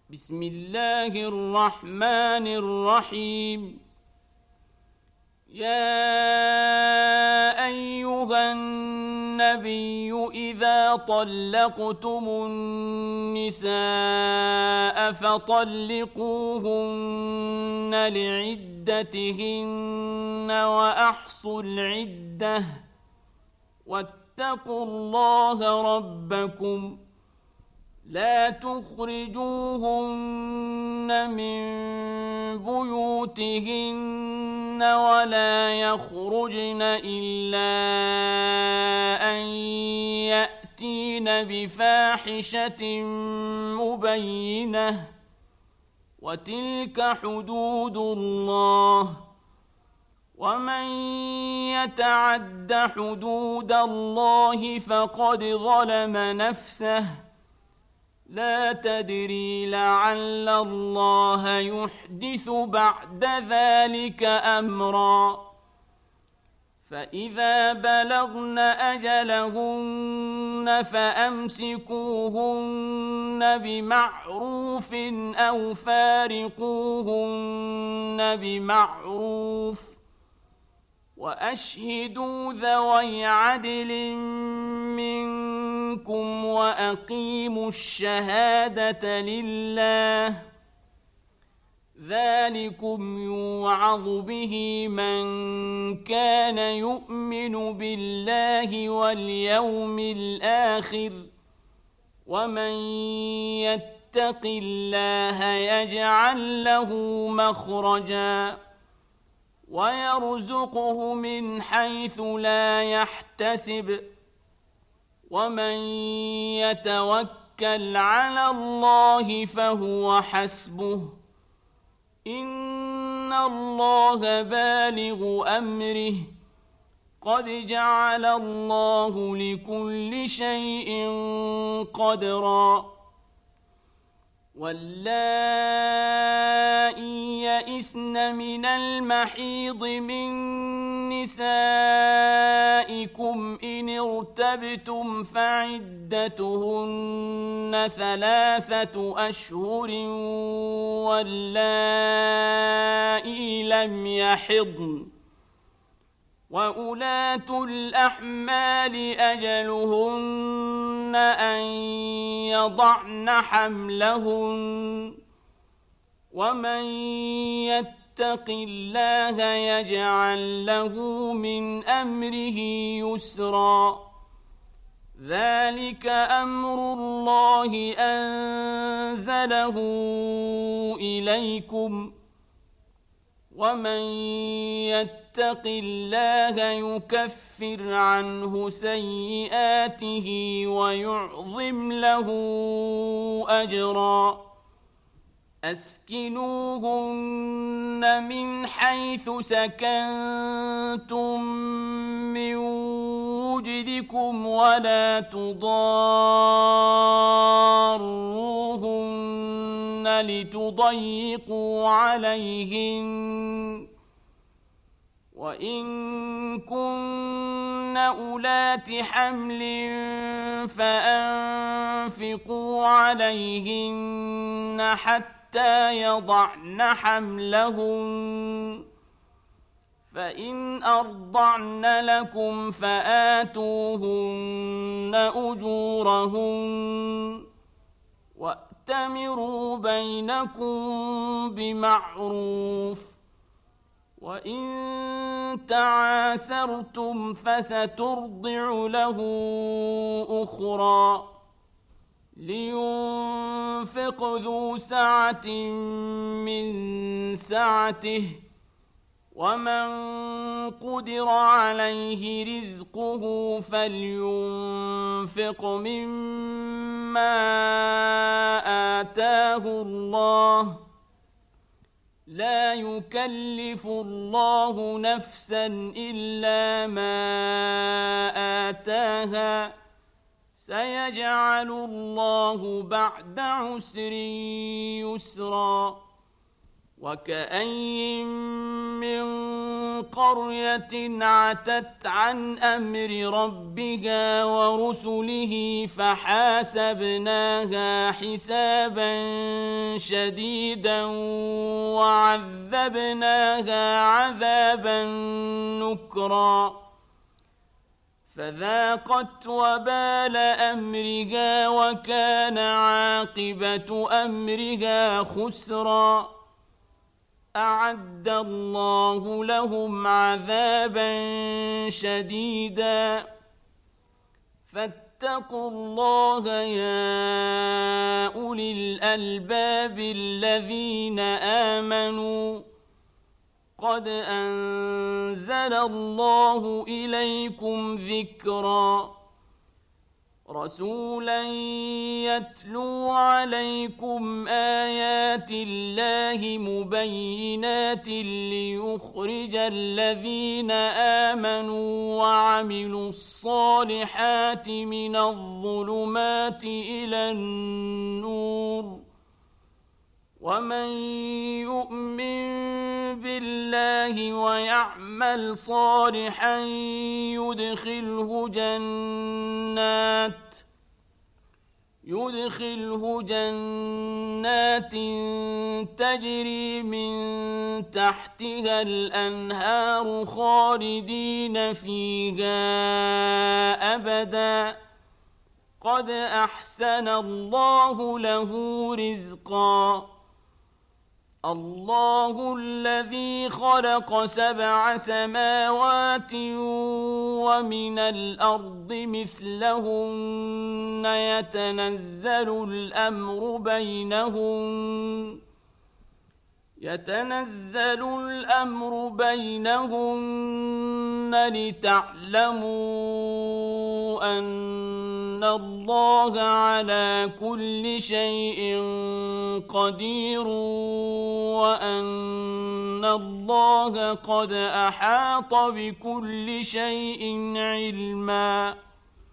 بسم الله الرحمن الرحيم. يا أيها النبي إذا طلقتم النساء فطلقوهن لعدتهن وأحصوا العدة واتقوا الله ربكم لا تخرجوهن من بيوتهن ولا يخرجن إلا أن يأتين بفاحشة مبينة وتلك حدود الله ومن يتعد حدود الله فقد ظلم نفسه لا تدري لعل الله يحدث بعد ذلك أمرا فإذا بلغن أجلهن فأمسكوهن بمعروف أو فارقوهن بمعروف وأشهدوا ذوي عدل منكم وأقيموا الشهادة لله ذلكم يوعظ به من كان يؤمن بالله واليوم الآخر ومن يتق الله يجعل له مخرجا ويرزقه من حيث لا يحتسب ومن يتوكل على الله فهو حسبه إن الله بالغ أمره قد جعل الله لكل شيء قدرا واللائي يئسن من المحيض من نسائكم إن ارتبتم فعدتهن 3 أشهر واللائي لم يحضن وأولاة الأحمال أجلهن أن يضعن حملهن ومن يتق الله يجعل له من أمره يسرا ذلك أمر الله أنزله إليكم ومن يتق الله يكفر عنه سيئاته ويعظم له أجرا أسكنوهن من حيث سكنتم من وجدكم ولا تضاروهن لتضيقوا عليهن وإن كن أولات حمل فأنفقوا عليهن حتى يضعن حملهن فإن أرضعن لكم فآتوهن أجورهن وأتمروا بينكم بمعروف وإن تعاسرتم فسترضع له أخرى لينفق ذو سعة من سعته ومن قدر عليه رزقه فلينفق مما آتاه الله لا يكلف الله نفسا إلا ما آتاها سيجعل الله بعد عسر يسرا وكأين من قرية عتت عن أمر ربها ورسله فحاسبناها حسابا شديدا وعذبناها عذابا نكرا فذاقت وبال أمرها وكان عاقبة أمرها خسرا أعد الله لهم عذابا شديدا فاتقوا الله يا أولي الألباب الذين آمنوا قد أنزل الله إليكم ذكرا رسولا يتلو عليكم آيات الله مبينات ليخرج الذين آمنوا وعملوا الصالحات من الظلمات إلى النور ومن يؤمن بالله ويعمل صالحا يدخله جنات تجري من تحتها الأنهار خالدين فيها أبدا قد أحسن الله له رزقا الله الذي خلق 7 سماوات ومن الأرض مثلهن يتنزل الأمر بينهن لتعلموا أن الله على كل شيء قدير وأن الله قد أحاط بكل شيء علما